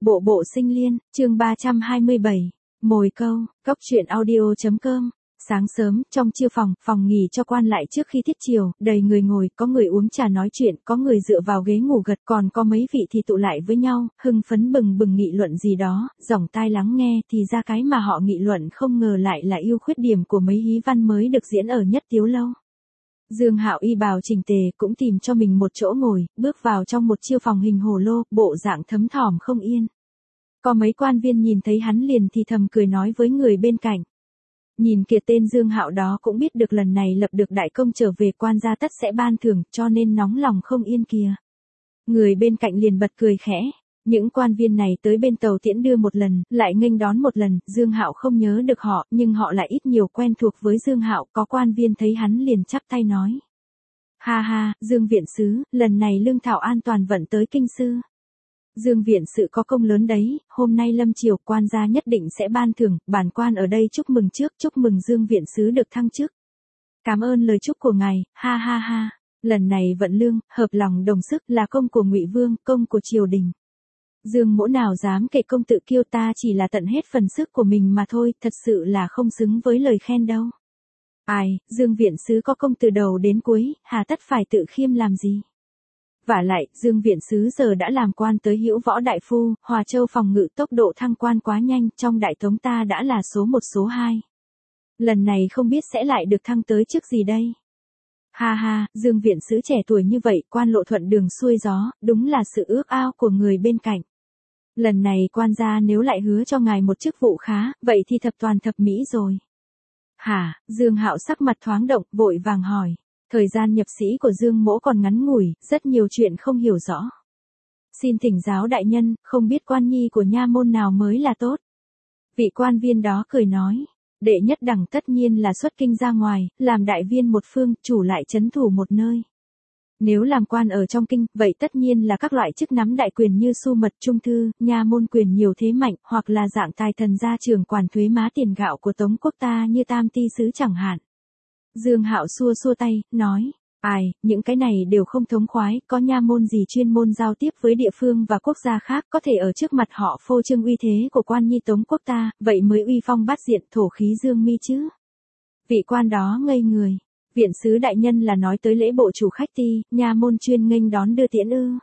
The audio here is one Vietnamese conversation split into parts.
Bộ bộ sinh liên, chương 327. Mồi câu, cóc truyện audio.com. Sáng sớm, trong chiêu phòng nghỉ cho quan lại trước khi thiết chiều, đầy người ngồi, có người uống trà nói chuyện, có người dựa vào ghế ngủ gật, còn có mấy vị thì tụ lại với nhau, hưng phấn bừng bừng nghị luận gì đó, dòng tai lắng nghe, thì ra cái mà họ nghị luận không ngờ lại là ưu khuyết điểm của mấy hí văn mới được diễn ở Nhất Tiếu Lâu. Dương Hạo y bào chỉnh tề, cũng tìm cho mình một chỗ ngồi, bước vào trong một chiêu phòng hình hồ lô, bộ dạng thấm thỏm không yên. Có mấy quan viên nhìn thấy hắn liền thì thầm cười nói với người bên cạnh. Nhìn kìa, tên Dương Hạo đó cũng biết được lần này lập được đại công trở về, quan gia tất sẽ ban thưởng, cho nên nóng lòng không yên kìa. Người bên cạnh liền bật cười khẽ. Những quan viên này tới bên tàu tiễn đưa một lần, lại nghênh đón một lần, Dương Hạo không nhớ được họ, nhưng họ lại ít nhiều quen thuộc với Dương Hạo, có quan viên thấy hắn liền chắp tay nói. Ha ha, Dương viện sứ, lần này lương thảo an toàn vận tới kinh sư. Dương viện sự có công lớn đấy, hôm nay lâm triều quan gia nhất định sẽ ban thưởng, bản quan ở đây chúc mừng trước, chúc mừng Dương viện sứ được thăng chức. Cảm ơn lời chúc của ngài, ha ha ha, lần này vận lương, hợp lòng đồng sức là công của Ngụy Vương, công của triều đình. Dương mỗ nào dám kể công tự kiêu, ta chỉ là tận hết phần sức của mình mà thôi, thật sự là không xứng với lời khen đâu. Ai, Dương viện sứ có công từ đầu đến cuối, hà tất phải tự khiêm làm gì? Vả lại, Dương viện sứ giờ đã làm quan tới Hữu Võ đại phu, Hòa Châu phòng ngự, tốc độ thăng quan quá nhanh, trong đại tống ta đã là số 1 số 2. Lần này không biết sẽ lại được thăng tới chức gì đây? Ha ha, Dương viện sứ trẻ tuổi như vậy, quan lộ thuận đường xuôi gió, đúng là sự ước ao của người bên cạnh. Lần này quan gia nếu lại hứa cho ngài một chức vụ khá, vậy thì thập toàn thập mỹ rồi. Hả? Dương Hạo sắc mặt thoáng động, vội vàng hỏi. Thời gian nhập sĩ của Dương mỗ còn ngắn ngủi, rất nhiều chuyện không hiểu rõ. Xin thỉnh giáo đại nhân, không biết quan nhi của nha môn nào mới là tốt? Vị quan viên đó cười nói. Đệ nhất đẳng tất nhiên là xuất kinh ra ngoài, làm đại viên một phương, chủ lại trấn thủ một nơi. Nếu làm quan ở trong kinh, vậy tất nhiên là các loại chức nắm đại quyền như su mật, trung thư, nha môn quyền nhiều thế mạnh, hoặc là dạng tài thần gia trưởng quản thuế má tiền gạo của Tống quốc ta như tam ty sứ chẳng hạn. Dương Hạo xua xua tay, nói, ai, những cái này đều không thống khoái, có nha môn gì chuyên môn giao tiếp với địa phương và quốc gia khác, có thể ở trước mặt họ phô trương uy thế của quan nhi Tống quốc ta, vậy mới uy phong bát diện, thổ khí dương mi chứ. Vị quan đó ngây người. Viện sứ đại nhân là nói tới lễ bộ chủ khách ti, nha môn chuyên nghênh đón đưa tiễn ư?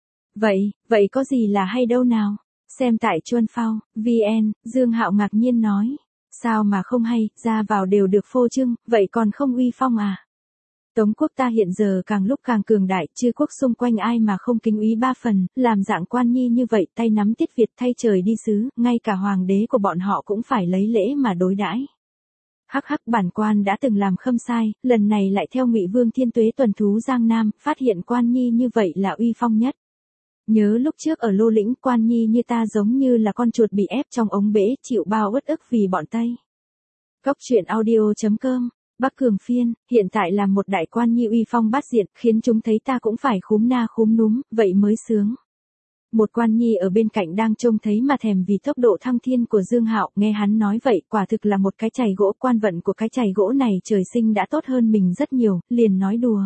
Vậy có gì là hay đâu nào? Xem tại Chuân Phao, VN, Dương Hạo ngạc nhiên nói. Sao mà không hay, ra vào đều được phô trương, vậy còn không uy phong à? Tống quốc ta hiện giờ càng lúc càng cường đại, chư quốc xung quanh ai mà không kính úy ba phần, làm dạng quan nhi như vậy, tay nắm tiết Việt thay trời đi sứ, ngay cả hoàng đế của bọn họ cũng phải lấy lễ mà đối đãi. Hắc hắc, bản quan đã từng làm khâm sai, lần này lại theo Ngụy Vương Thiên Tuế tuần thú Giang Nam, phát hiện quan nhi như vậy là uy phong nhất. Nhớ lúc trước ở Lô Lĩnh, quan nhi như ta giống như là con chuột bị ép trong ống bể, chịu bao uất ức vì bọn Tây. Cóc truyện audio.com. Bắc Cường Phiên, hiện tại là một đại quan nhi uy phong bát diện, khiến chúng thấy ta cũng phải khúm na khúm núm, vậy mới sướng. Một quan nhi ở bên cạnh đang trông thấy mà thèm vì tốc độ thăng thiên của Dương Hạo, nghe hắn nói vậy, quả thực là một cái chày gỗ, quan vận của cái chày gỗ này trời sinh đã tốt hơn mình rất nhiều, liền nói đùa.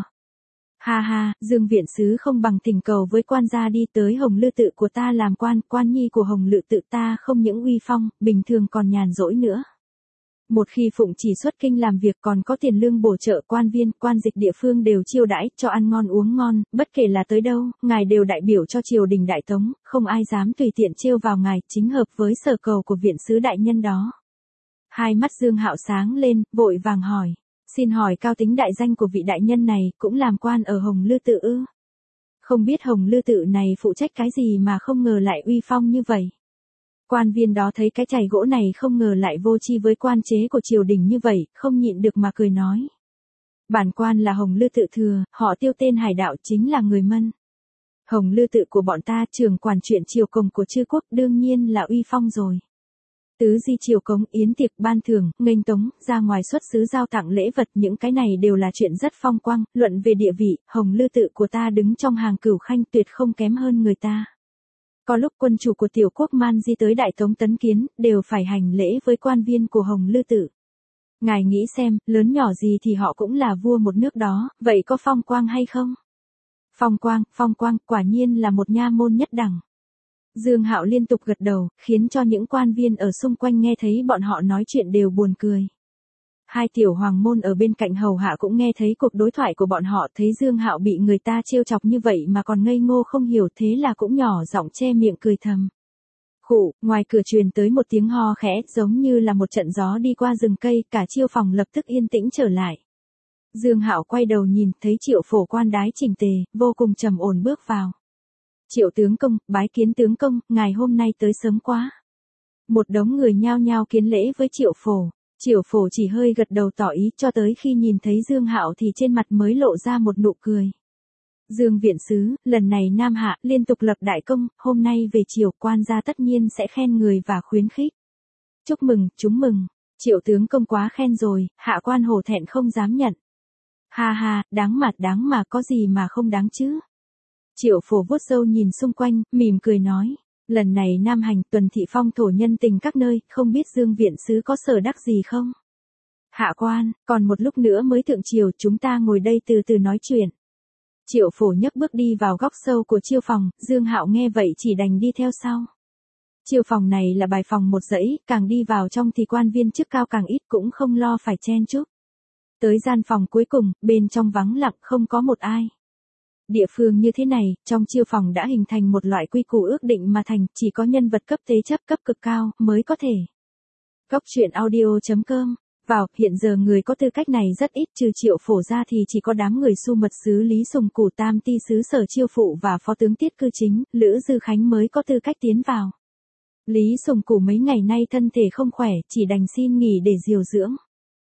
Ha ha, Dương viện sứ không bằng thỉnh cầu với quan gia đi tới Hồng Lư tự của ta làm quan nhi của Hồng Lư tự ta không những uy phong, bình thường còn nhàn rỗi nữa. Một khi phụng chỉ xuất kinh làm việc còn có tiền lương bổ trợ, quan viên, quan dịch địa phương đều chiêu đãi, cho ăn ngon uống ngon, bất kể là tới đâu, ngài đều đại biểu cho triều đình đại tống, không ai dám tùy tiện trêu vào ngài, chính hợp với sở cầu của viện sứ đại nhân đó. Hai mắt Dương Hạo sáng lên, vội vàng hỏi, xin hỏi cao tính đại danh của vị đại nhân này, cũng làm quan ở Hồng Lư tự ư? Không biết Hồng Lư tự này phụ trách cái gì mà không ngờ lại uy phong như vậy. Quan viên đó thấy cái chày gỗ này không ngờ lại vô tri với quan chế của triều đình như vậy, không nhịn được mà cười nói. Bản quan là Hồng Lư tự thừa, họ Tiêu tên hải đạo chính là người Mân. Hồng Lư tự của bọn ta trưởng quản chuyện triều cống của chư quốc, đương nhiên là uy phong rồi. Tứ di triều cống, yến tiệc ban thưởng, nghênh tống, ra ngoài xuất xứ giao tặng lễ vật, những cái này đều là chuyện rất phong quang, luận về địa vị, Hồng Lư tự của ta đứng trong hàng cửu khanh tuyệt không kém hơn người ta. Có lúc quân chủ của tiểu quốc Man Di tới Đại Tống tấn kiến, đều phải hành lễ với quan viên của Hồng Lư tự. Ngài nghĩ xem, lớn nhỏ gì thì họ cũng là vua một nước đó, vậy có phong quang hay không? Phong quang, quả nhiên là một nha môn nhất đẳng. Dương Hạo liên tục gật đầu, khiến cho những quan viên ở xung quanh nghe thấy bọn họ nói chuyện đều buồn cười. Hai tiểu hoàng môn ở bên cạnh hầu hạ cũng nghe thấy cuộc đối thoại của bọn họ, thấy Dương Hạo bị người ta trêu chọc như vậy mà còn ngây ngô không hiểu, thế là cũng nhỏ giọng che miệng cười thầm. Khụ, ngoài cửa truyền tới một tiếng ho khẽ, giống như là một trận gió đi qua rừng cây, cả chiêu phòng lập tức yên tĩnh trở lại. Dương Hạo quay đầu nhìn, thấy Triệu Phổ quan đái chỉnh tề, vô cùng trầm ổn bước vào. Triệu tướng công, bái kiến tướng công, ngài hôm nay tới sớm quá. Một đống người nhao nhao kiến lễ với Triệu Phổ. Triệu Phổ chỉ hơi gật đầu tỏ ý, cho tới khi nhìn thấy Dương Hạo thì trên mặt mới lộ ra một nụ cười. Dương viện sứ, lần này Nam Hạ liên tục lập đại công, hôm nay về triều quan gia tất nhiên sẽ khen người và khuyến khích. Chúc mừng, chúng mừng. Triệu tướng công quá khen rồi, hạ quan hổ thẹn không dám nhận. Ha ha, đáng mà có gì mà không đáng chứ. Triệu Phổ vuốt râu nhìn xung quanh, mỉm cười nói. Lần này Nam hành tuần thị phong thổ nhân tình các nơi, không biết Dương viện sứ có sở đắc gì không? Hạ quan, còn một lúc nữa mới thượng triều, chúng ta ngồi đây từ từ nói chuyện. Triệu Phổ nhấc bước đi vào góc sâu của chiêu phòng, Dương Hạo nghe vậy chỉ đành đi theo sau. Chiêu phòng này là bài phòng một dãy, càng đi vào trong thì quan viên chức cao càng ít, cũng không lo phải chen chúc. Tới gian phòng cuối cùng, bên trong vắng lặng không có một ai. Địa phương như thế này, trong chiêu phòng đã hình thành một loại quy củ ước định mà thành, chỉ có nhân vật cấp tế chấp cấp cực cao mới có thể. Góc truyện audio.com. Vào, hiện giờ người có tư cách này rất ít, trừ Triệu Phổ ra thì chỉ có đám người Su mật sứ Lý Sùng Củ, Tam ti sứ Sở Chiêu Phụ và phó tướng Tiết Cư Chính, Lữ Dư Khánh mới có tư cách tiến vào. Lý Sùng Củ mấy ngày nay thân thể không khỏe, chỉ đành xin nghỉ để điều dưỡng.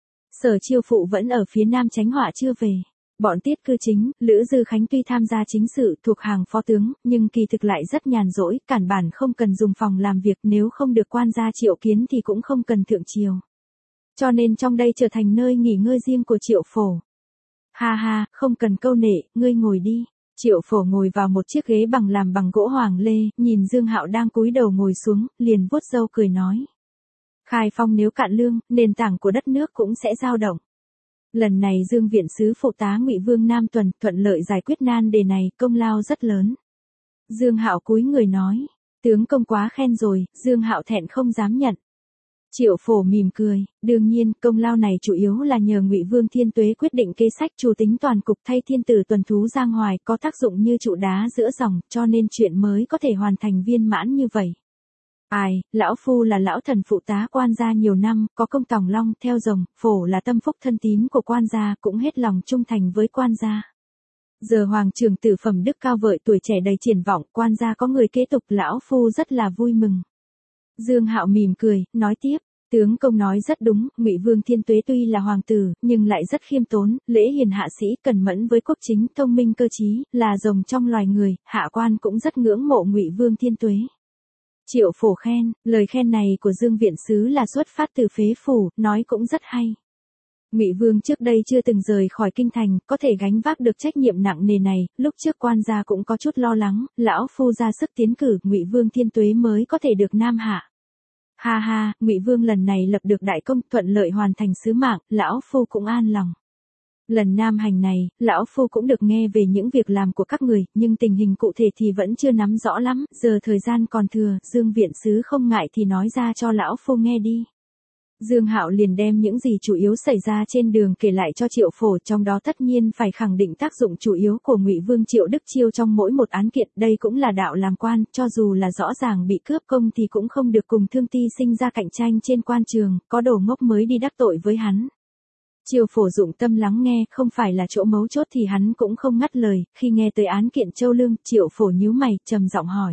Sở Chiêu Phụ vẫn ở phía Nam tránh họa chưa về. Bọn Tiết Cư Chính, Lữ Dư Khánh tuy tham gia chính sự thuộc hàng phó tướng, nhưng kỳ thực lại rất nhàn rỗi, cản bản không cần dùng phòng làm việc, nếu không được quan gia triệu kiến thì cũng không cần thượng triều. Cho nên trong đây trở thành nơi nghỉ ngơi riêng của Triệu Phổ. Ha ha, không cần câu nệ, ngươi ngồi đi. Triệu Phổ ngồi vào một chiếc ghế làm bằng gỗ hoàng lê, nhìn Dương Hạo đang cúi đầu ngồi xuống, liền vuốt râu cười nói. Khai phong nếu cạn lương, nền tảng của đất nước cũng sẽ dao động. Lần này Dương viện sứ phụ tá Ngụy Vương Nam Tuần thuận lợi giải quyết nan đề này, công lao rất lớn. Dương Hạo cúi người nói, tướng công quá khen rồi, Dương Hạo thẹn không dám nhận. Triệu Phổ mỉm cười, đương nhiên, công lao này chủ yếu là nhờ Ngụy Vương Thiên Tuế quyết định kế sách chủ tính toàn cục thay thiên tử tuần thú Giang Hoài, có tác dụng như trụ đá giữa dòng, cho nên chuyện mới có thể hoàn thành viên mãn như vậy. Ai, lão phu là lão thần phụ tá quan gia nhiều năm, có công tòng long, theo rồng, Phổ là tâm phúc thân tín của quan gia, cũng hết lòng trung thành với quan gia. Giờ hoàng trưởng tử phẩm đức cao vợi, tuổi trẻ đầy triển vọng, quan gia có người kế tục, lão phu rất là vui mừng. Dương Hạo mỉm cười, nói tiếp, tướng công nói rất đúng, Ngụy Vương Thiên Tuế tuy là hoàng tử, nhưng lại rất khiêm tốn, lễ hiền hạ sĩ, cẩn mẫn với quốc chính, thông minh cơ trí, là rồng trong loài người, hạ quan cũng rất ngưỡng mộ Ngụy Vương Thiên Tuế. Triệu Phổ khen, lời khen này của Dương viện sứ là xuất phát từ phế phủ, nói cũng rất hay. Ngụy Vương trước đây chưa từng rời khỏi kinh thành, có thể gánh vác được trách nhiệm nặng nề này, lúc trước quan gia cũng có chút lo lắng, lão phu ra sức tiến cử, Ngụy Vương Thiên Tuế mới có thể được Nam Hạ. Ha ha, Ngụy Vương lần này lập được đại công, thuận lợi hoàn thành sứ mạng, lão phu cũng an lòng. Lần Nam hành này, lão phu cũng được nghe về những việc làm của các người, nhưng tình hình cụ thể thì vẫn chưa nắm rõ lắm, giờ thời gian còn thừa, Dương viện sứ không ngại thì nói ra cho lão phu nghe đi. Dương Hạo liền đem những gì chủ yếu xảy ra trên đường kể lại cho Triệu Phổ, trong đó tất nhiên phải khẳng định tác dụng chủ yếu của Ngụy Vương Triệu Đức Chiêu trong mỗi một án kiện, đây cũng là đạo làm quan, cho dù là rõ ràng bị cướp công thì cũng không được cùng Thương Ti sinh ra cạnh tranh trên quan trường, có đồ ngốc mới đi đắc tội với hắn. Triệu Phổ dụng tâm lắng nghe, không phải là chỗ mấu chốt thì hắn cũng không ngắt lời, khi nghe tới án kiện Châu Lương, Triệu Phổ nhíu mày, trầm giọng hỏi.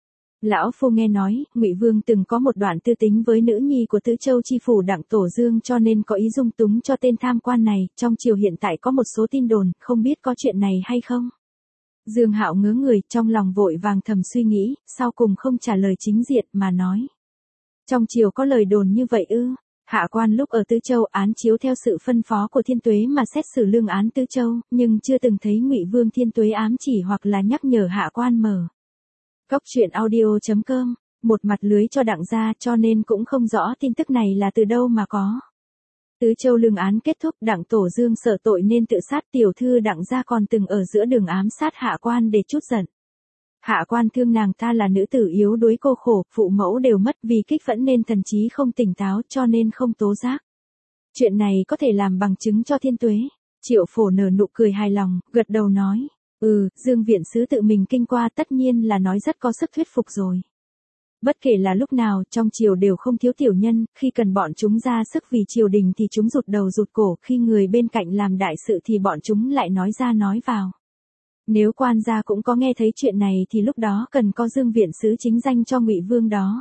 Lão phu nghe nói, Ngụy Vương từng có một đoạn tư tính với nữ nhi của Tứ Châu chi phủ Đặng Tổ Dương, cho nên có ý dung túng cho tên tham quan này, trong triều hiện tại có một số tin đồn, không biết có chuyện này hay không? Dương Hạo ngớ người, trong lòng vội vàng thầm suy nghĩ, sau cùng không trả lời chính diện mà nói. Trong triều có lời đồn như vậy ư? Hạ quan lúc ở Tứ Châu án chiếu theo sự phân phó của Thiên Tuế mà xét xử lương án Tứ Châu, nhưng chưa từng thấy Ngụy Vương Thiên Tuế ám chỉ hoặc là nhắc nhở hạ quan mở. Góc truyện audio.com, một mặt lưới cho Đặng gia, cho nên cũng không rõ tin tức này là từ đâu mà có. Tứ Châu lương án kết thúc, Đặng Tổ Dương sợ tội nên tự sát, tiểu thư Đặng gia còn từng ở giữa đường ám sát hạ quan để trút giận. Hạ quan thương nàng ta là nữ tử yếu đuối cô khổ, phụ mẫu đều mất vì kích phẫn nên thần trí không tỉnh táo cho nên không tố giác. Chuyện này có thể làm bằng chứng cho thiên tuế. Triệu Phổ nở nụ cười hài lòng, gật đầu nói. Dương viện sứ tự mình kinh qua tất nhiên là nói rất có sức thuyết phục rồi. Bất kể là lúc nào trong triều đều không thiếu tiểu nhân, khi cần bọn chúng ra sức vì triều đình thì chúng rụt đầu rụt cổ, khi người bên cạnh làm đại sự thì bọn chúng lại nói ra nói vào. Nếu quan gia cũng có nghe thấy chuyện này thì lúc đó cần có Dương viện sứ chính danh cho Ngụy Vương đó.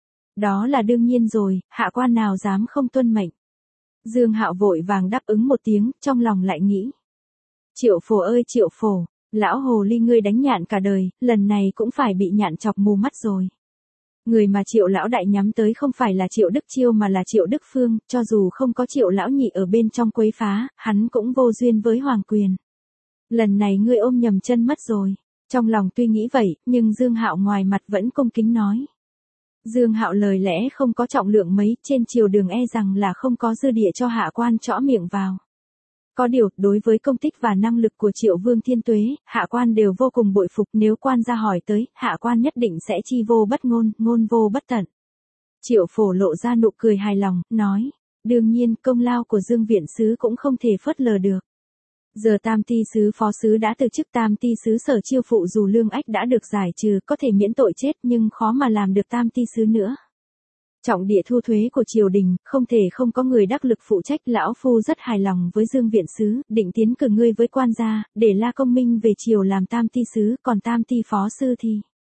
Đó là đương nhiên rồi, hạ quan nào dám không tuân mệnh. Dương Hạo vội vàng đáp ứng một tiếng, trong lòng lại nghĩ. Triệu Phổ ơi Triệu Phổ, lão hồ ly ngươi đánh nhạn cả đời, lần này cũng phải bị nhạn chọc mù mắt rồi. Người mà Triệu lão đại nhắm tới không phải là Triệu Đức Chiêu mà là Triệu Đức Phương, cho dù không có Triệu lão nhị ở bên trong quấy phá, hắn cũng vô duyên với hoàng quyền. Lần này ngươi ôm nhầm chân mất rồi. Trong lòng tuy nghĩ vậy, nhưng Dương Hạo ngoài mặt vẫn cung kính nói. Dương Hạo lời lẽ không có trọng lượng mấy, trên triều đường e rằng là không có dư địa cho hạ quan trõ miệng vào. Có điều, đối với công tích và năng lực của Triệu Vương Thiên Tuế, hạ quan đều vô cùng bội phục, nếu quan gia hỏi tới, hạ quan nhất định sẽ chi vô bất ngôn, ngôn vô bất tận. Triệu Phổ lộ ra nụ cười hài lòng, nói, đương nhiên công lao của Dương viện sứ cũng không thể phớt lờ được. Giờ tam ty sứ phó sứ đã từ chức tam ty sứ Sở Chiêu phụ dù lương ách đã được giải trừ có thể miễn tội chết nhưng khó mà làm được tam ty sứ nữa. Trọng địa thu thuế của triều đình, không thể không có người đắc lực phụ trách. Lão phu rất hài lòng với Dương viện sứ, định tiến cử ngươi với quan gia, để La Công Minh về triều làm tam ty sứ, còn tam ty phó sư thì.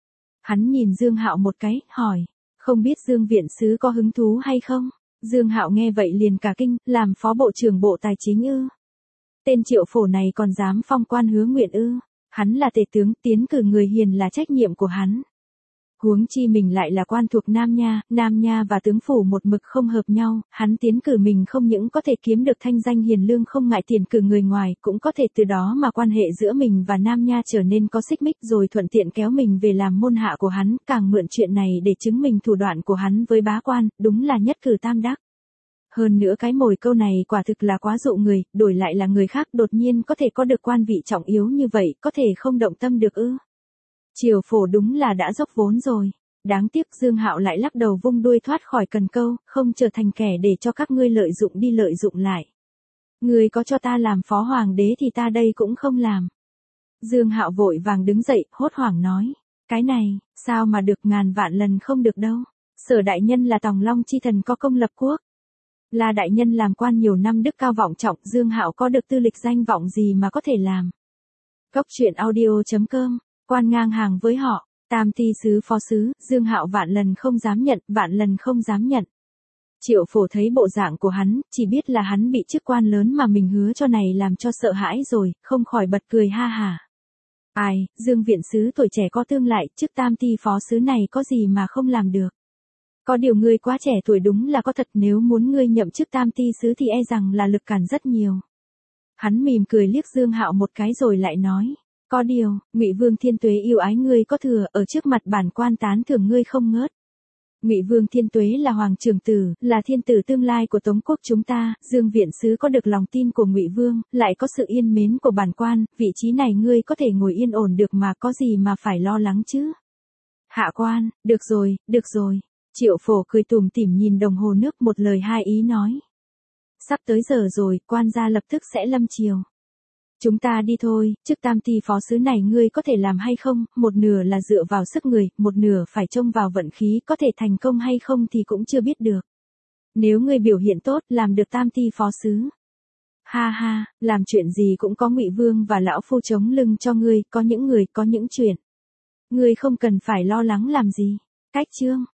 Hắn nhìn Dương Hạo một cái, hỏi, không biết Dương viện sứ có hứng thú hay không? Dương Hạo nghe vậy liền cả kinh, làm phó bộ trưởng bộ tài chính ư? Tên Triệu Phổ này còn dám phong quan hứa nguyện ư? Hắn là tể tướng, tiến cử người hiền là trách nhiệm của hắn. Huống chi mình lại là quan thuộc Nam Nha và tướng phủ một mực không hợp nhau, hắn tiến cử mình không những có thể kiếm được thanh danh hiền lương không ngại tiền cử người ngoài, cũng có thể từ đó mà quan hệ giữa mình và Nam Nha trở nên có xích mích rồi thuận tiện kéo mình về làm môn hạ của hắn, càng mượn chuyện này để chứng minh thủ đoạn của hắn với bá quan, đúng là nhất cử tam đắc. Hơn nữa cái mồi câu này quả thực là quá dụ người, đổi lại là người khác đột nhiên có thể có được quan vị trọng yếu như vậy, có thể không động tâm được ư? Triệu Phổ đúng là đã dốc vốn rồi. Đáng tiếc Dương Hạo lại lắc đầu vung đuôi thoát khỏi cần câu, không trở thành kẻ để cho các ngươi lợi dụng đi lợi dụng lại. Ngươi có cho ta làm phó hoàng đế thì ta đây cũng không làm. Dương Hạo vội vàng đứng dậy, hốt hoảng nói. Cái này, sao mà được, ngàn vạn lần không được đâu. Sở đại nhân là Tòng Long chi thần có công lập quốc. Là đại nhân làm quan nhiều năm đức cao vọng trọng, Dương Hạo có được tư lịch danh vọng gì mà có thể làm. Góc truyện audio.com, quan ngang hàng với họ, tam ty sứ phó sứ, Dương Hạo vạn lần không dám nhận, vạn lần không dám nhận. Triệu Phổ thấy bộ dạng của hắn, chỉ biết là hắn bị chức quan lớn mà mình hứa cho này làm cho sợ hãi rồi, không khỏi bật cười ha hả. Ai, Dương viện sứ tuổi trẻ có tương lại, chức tam ty phó sứ này có gì mà không làm được. Có điều ngươi quá trẻ tuổi đúng là có thật, nếu muốn ngươi nhậm chức tam ty sứ thì e rằng là lực cản rất nhiều. Hắn mỉm cười liếc Dương Hạo một cái rồi lại nói, có điều, Ngụy Vương Thiên Tuế yêu ái ngươi có thừa, ở trước mặt bản quan tán thưởng ngươi không ngớt. Ngụy Vương Thiên Tuế là hoàng trưởng tử, là thiên tử tương lai của Tống quốc chúng ta, Dương viện sứ có được lòng tin của Ngụy Vương, lại có sự yên mến của bản quan, vị trí này ngươi có thể ngồi yên ổn được mà, có gì mà phải lo lắng chứ? Hạ quan, được rồi, được rồi. Triệu Phổ cười tủm tỉm nhìn đồng hồ nước, một lời hai ý nói. Sắp tới giờ rồi, quan gia lập tức sẽ lâm triều. Chúng ta đi thôi, chức tam ty phó sứ này ngươi có thể làm hay không, một nửa là dựa vào sức người, một nửa phải trông vào vận khí, có thể thành công hay không thì cũng chưa biết được. Nếu ngươi biểu hiện tốt, làm được tam ty phó sứ. Ha ha, làm chuyện gì cũng có Ngụy Vương và lão phu chống lưng cho ngươi, có những người, có những chuyện. Ngươi không cần phải lo lắng làm gì. Cách chương